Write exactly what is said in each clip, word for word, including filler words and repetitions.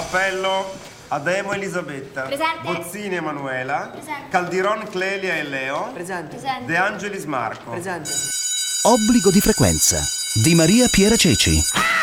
Appello Ademo Elisabetta. Presente. Bozzini Emanuela. Presente. Caldiron Clelia e Leo. Presente. Presente. De Angelis Marco. Presente. Obbligo di frequenza di Maria Piera Ceci.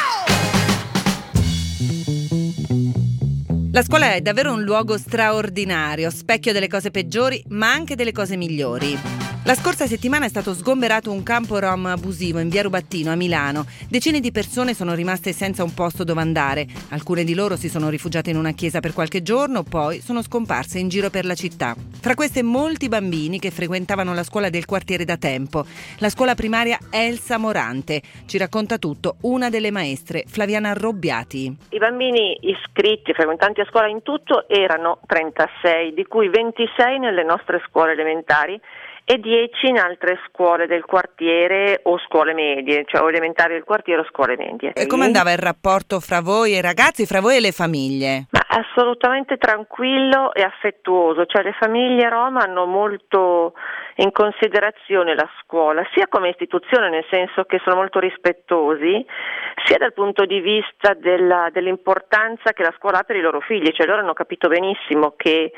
La scuola è davvero un luogo straordinario, specchio delle cose peggiori, ma anche delle cose migliori. La scorsa settimana è stato sgomberato un campo rom abusivo in via Rubattino a Milano. Decine di persone sono rimaste senza un posto dove andare. Alcune di loro si sono rifugiate in una chiesa per qualche giorno, poi sono scomparse in giro per la città. Fra queste molti bambini che frequentavano la scuola del quartiere da tempo. La scuola primaria Elsa Morante. Ci racconta tutto una delle maestre, Flaviana Robbiati. I bambini iscritti, frequentanti a scuola in tutto, erano trentasei, di cui ventisei nelle nostre scuole elementari e dieci in altre scuole del quartiere o scuole medie, cioè o elementari del quartiere o scuole medie. E come andava il rapporto fra voi e i ragazzi, fra voi e le famiglie? Ma assolutamente tranquillo e affettuoso, cioè le famiglie rom hanno molto in considerazione la scuola, sia come istituzione, nel senso che sono molto rispettosi, sia dal punto di vista della, dell'importanza che la scuola ha per i loro figli, cioè loro hanno capito benissimo che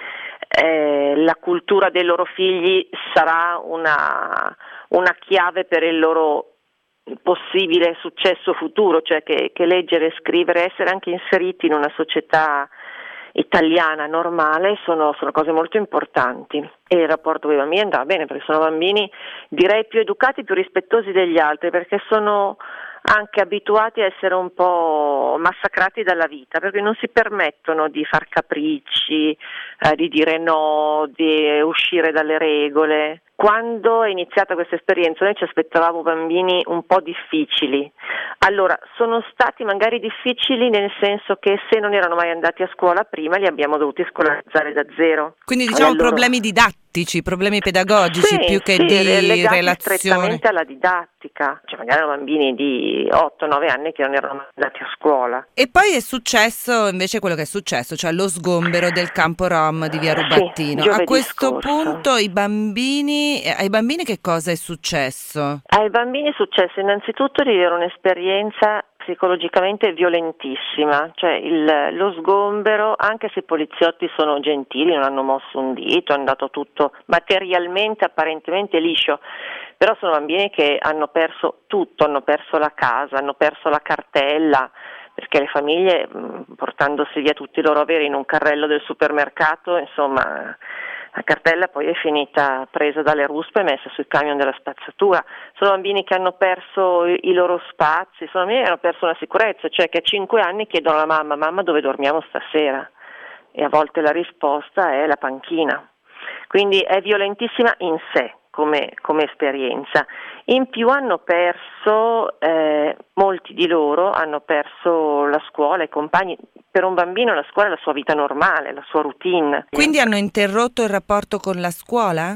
eh, la cultura dei loro figli sarà una, una chiave per il loro possibile successo futuro, cioè che, che leggere, scrivere, essere anche inseriti in una società italiana normale sono, sono cose molto importanti. E il rapporto con i bambini andava bene, perché sono bambini, direi, più educati, più rispettosi degli altri, perché sono anche abituati a essere un po' massacrati dalla vita, perché non si permettono di far capricci, eh, di dire no, di uscire dalle regole. Quando è iniziata questa esperienza noi ci aspettavamo bambini un po' difficili. Allora, sono stati magari difficili nel senso che se non erano mai andati a scuola prima li abbiamo dovuti scolarizzare da zero. Quindi diciamo allora, problemi didattici, problemi pedagogici, sì, più che sì, di legati relazione. strettamente alla didattica. Cioè magari erano bambini di otto nove anni che non erano mai andati a scuola. E poi è successo invece quello che è successo, cioè lo sgombero del campo rom di via Rubattino. Sì, a questo scorso. punto i bambini, ai bambini che cosa è successo? Ai bambini è successo innanzitutto di avere un'esperienza psicologicamente violentissima, cioè il, lo sgombero, anche se i poliziotti sono gentili, non hanno mosso un dito, è andato tutto materialmente apparentemente liscio, però sono bambini che hanno perso tutto, hanno perso la casa, hanno perso la cartella, perché le famiglie, portandosi via tutti i loro averi in un carrello del supermercato, insomma, la cartella poi è finita presa dalle ruspe e messa sui camion della spazzatura. Sono bambini che hanno perso i, i loro spazi, sono bambini che hanno perso una sicurezza, cioè che a cinque anni chiedono alla mamma: mamma, dove dormiamo stasera? E a volte la risposta è la panchina. Quindi è violentissima in sé come, come esperienza. In più hanno perso, eh, molti di loro hanno perso la scuola, i compagni. Per un bambino la scuola è la sua vita normale, la sua routine. Quindi hanno interrotto il rapporto con la scuola?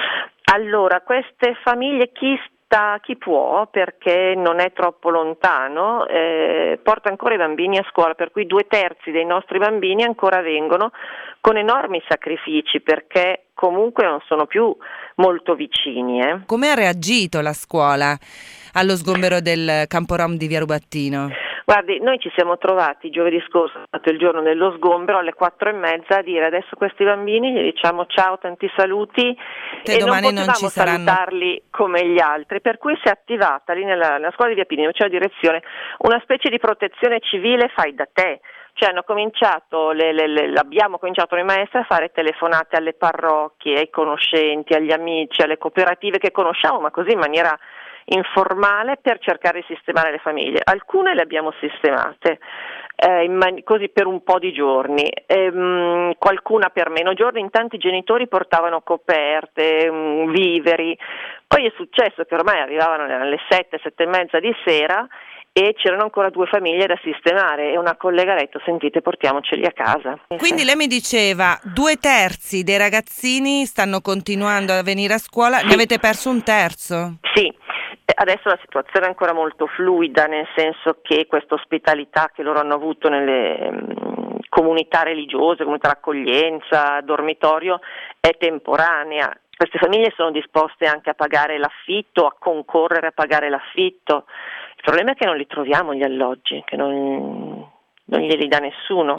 Allora, queste famiglie, chi sta, chi può, perché non è troppo lontano, eh, porta ancora i bambini a scuola, per cui due terzi dei nostri bambini ancora vengono con enormi sacrifici, perché comunque non sono più molto vicini. Eh. Come ha reagito la scuola allo sgombero del campo rom di via Rubattino? Guardi, noi ci siamo trovati giovedì scorso, è stato il giorno dello sgombero, alle quattro e mezza a dire: adesso questi bambini gli diciamo ciao, tanti saluti, Te e domani non potevamo non ci saranno... salutarli come gli altri, per cui si è attivata lì nella, nella scuola di Via Pini, c'è la direzione, una specie di protezione civile fai da te. Cioè hanno cominciato, le, le, le, abbiamo cominciato noi maestre a fare telefonate alle parrocchie, ai conoscenti, agli amici, alle cooperative che conosciamo, ma così in maniera informale, per cercare di sistemare le famiglie. Alcune le abbiamo sistemate, eh, in man- così per un po' di giorni, ehm, qualcuna per meno giorni. In tanti genitori portavano coperte, mh, viveri. Poi è successo che ormai arrivavano alle sette, sette e mezza di sera e c'erano ancora due famiglie da sistemare, e una collega ha detto: sentite, portiamoceli a casa. Quindi lei mi diceva due terzi dei ragazzini stanno continuando a venire a scuola, sì. Ne avete perso un terzo? Sì, adesso la situazione è ancora molto fluida, nel senso che questa ospitalità che loro hanno avuto nelle mh, comunità religiose, comunità d'accoglienza, dormitorio, è temporanea. Queste famiglie sono disposte anche a pagare l'affitto, a concorrere a pagare l'affitto. Il problema è che non li troviamo gli alloggi, che non, non glieli dà nessuno.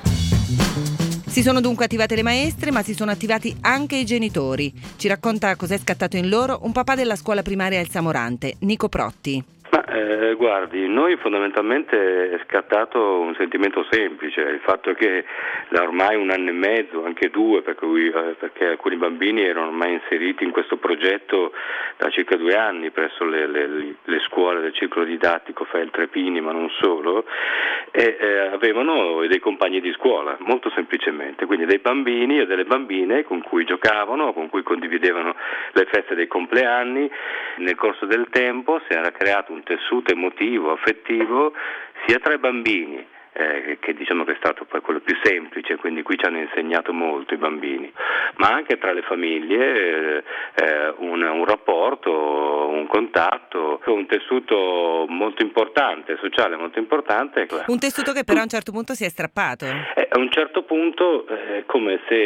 Si sono dunque attivate le maestre, ma si sono attivati anche i genitori. Ci racconta cos'è scattato in loro un papà della scuola primaria El Samorante, Nico Protti. Ma eh, guardi, noi fondamentalmente è scattato un sentimento semplice, il fatto che da ormai un anno e mezzo, anche due, per cui, eh, perché alcuni bambini erano ormai inseriti in questo progetto da circa due anni presso le, le, le scuole del ciclo didattico Feltre Pini, ma non solo, e eh, avevano dei compagni di scuola, molto semplicemente, quindi dei bambini e delle bambine con cui giocavano, con cui condividevano le feste dei compleanni. Nel corso del tempo si era creato un tessuto emotivo, affettivo, sia tra i bambini, eh, che diciamo che è stato poi quello più semplice, quindi qui ci hanno insegnato molto i bambini, ma anche tra le famiglie, eh, un, un rapporto, un contatto, un tessuto molto importante, sociale molto importante. Un tessuto che però a un certo punto si è strappato. Eh, a un certo punto è eh, come se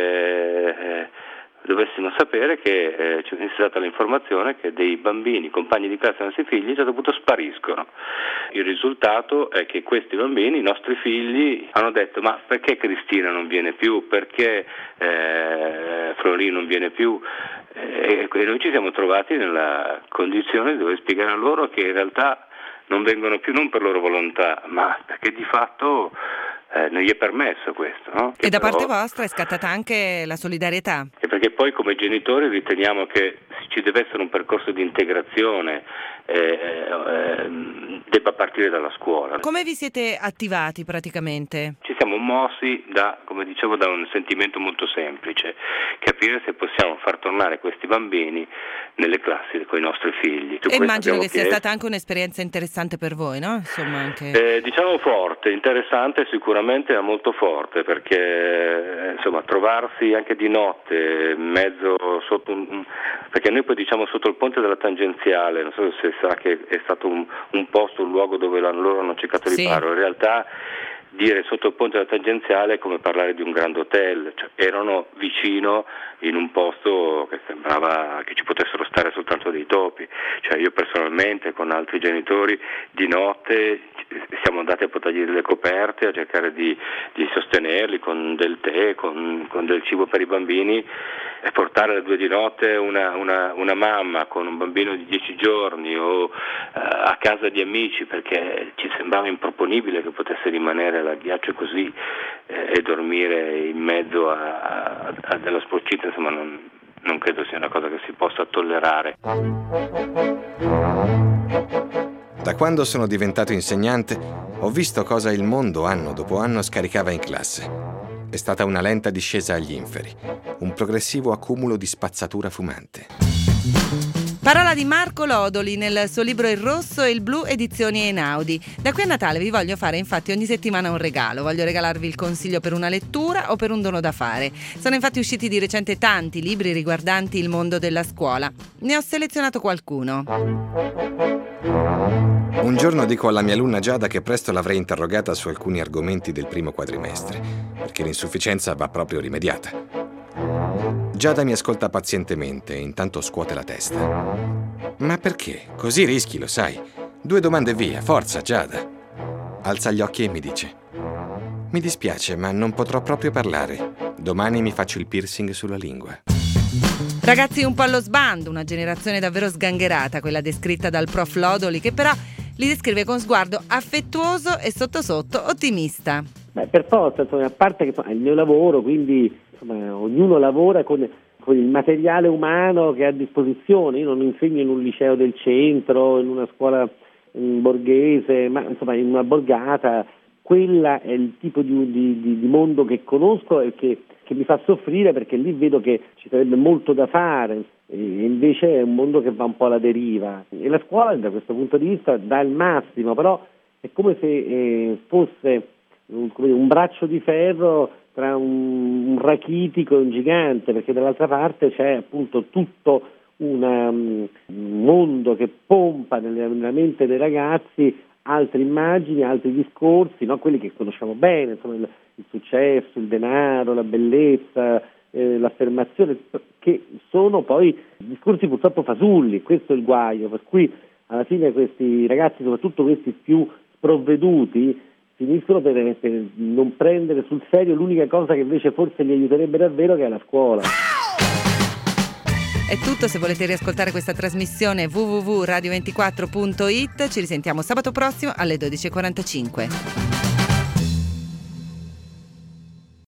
eh, dovessimo sapere che eh, ci è stata l'informazione che dei bambini, compagni di classe dei nostri figli, a un certo punto spariscono. Il risultato è che questi bambini, i nostri figli, hanno detto: ma perché Cristina non viene più? Perché eh, Florino non viene più? E noi ci siamo trovati nella condizione di dover spiegare a loro che in realtà non vengono più non per loro volontà, ma perché di fatto Eh, non gli è permesso questo, no? E da però, parte vostra è scattata anche la solidarietà? E perché poi come genitori riteniamo che ci deve essere un percorso di integrazione, eh, eh, debba partire dalla scuola. Come vi siete attivati praticamente? Ci siamo mossi da, come dicevo, da un sentimento molto semplice: capire se possiamo far tornare questi bambini nelle classi con i nostri figli. E immagino che sia stata anche un'esperienza interessante per voi, no? Insomma, anche... eh, diciamo forte, interessante sicuramente, ma molto forte, perché insomma trovarsi anche di notte in mezzo sotto un, perché noi poi diciamo sotto il ponte della tangenziale, non so se sa che è stato un, un posto, un luogo dove loro hanno cercato sì. riparo, in realtà dire sotto il ponte della tangenziale è come parlare di un grande hotel, cioè erano vicino in un posto che sembrava che ci potessero stare soltanto dei topi. Cioè io personalmente con altri genitori di notte siamo andati a portargli delle coperte, a cercare di, di sostenerli con del tè, con, con del cibo per i bambini, e portare alle due di notte una, una, una mamma con un bambino di dieci giorni o uh, a casa di amici, perché ci sembrava improponibile che potesse rimanere al ghiaccio così eh, e dormire in mezzo a, a, a della sporcizia, insomma non, non credo sia una cosa che si possa tollerare. Da quando sono diventato insegnante ho visto cosa il mondo anno dopo anno scaricava in classe. È stata una lenta discesa agli inferi, un progressivo accumulo di spazzatura fumante. Parola di Marco Lodoli nel suo libro Il Rosso e il Blu, edizioni Einaudi. Da qui a Natale vi voglio fare infatti ogni settimana un regalo. Voglio regalarvi il consiglio per una lettura o per un dono da fare. Sono infatti usciti di recente tanti libri riguardanti il mondo della scuola. Ne ho selezionato qualcuno. Un giorno dico alla mia alunna Giada che presto l'avrei interrogata su alcuni argomenti del primo quadrimestre, perché l'insufficienza va proprio rimediata. Giada mi ascolta pazientemente e intanto scuote la testa. Ma perché? Così rischi, lo sai. Due domande e via, forza Giada. Alza gli occhi e mi dice: mi dispiace, ma non potrò proprio parlare. Domani mi faccio il piercing sulla lingua. Ragazzi un po' allo sbando, una generazione davvero sgangherata, quella descritta dal prof Lodoli, che però li descrive con sguardo affettuoso e sotto sotto ottimista. Beh, per forza, insomma, a parte che insomma, è il mio lavoro, quindi insomma, ognuno lavora con, con il materiale umano che ha a disposizione. Io non insegno in un liceo del centro, in una scuola in borghese, ma insomma in una borgata. Quella è il tipo di, di, di mondo che conosco e che, che mi fa soffrire, perché lì vedo che ci sarebbe molto da fare e invece è un mondo che va un po' alla deriva. E la scuola da questo punto di vista dà il massimo, però è come se eh, fosse un, come un braccio di ferro tra un, un rachitico e un gigante, perché dall'altra parte c'è appunto tutto una, um, un mondo che pompa nella, nella mente dei ragazzi altre immagini, altri discorsi, no? Quelli che conosciamo bene, insomma il, il successo, il denaro, la bellezza, eh, l'affermazione, che sono poi discorsi purtroppo fasulli. Questo è il guaio, per cui alla fine questi ragazzi, soprattutto questi più sprovveduti, finiscono per, per non prendere sul serio l'unica cosa che invece forse li aiuterebbe davvero, che è la scuola. È tutto, se volete riascoltare questa trasmissione w w w punto radio ventiquattro punto it, ci risentiamo sabato prossimo alle dodici e quarantacinque.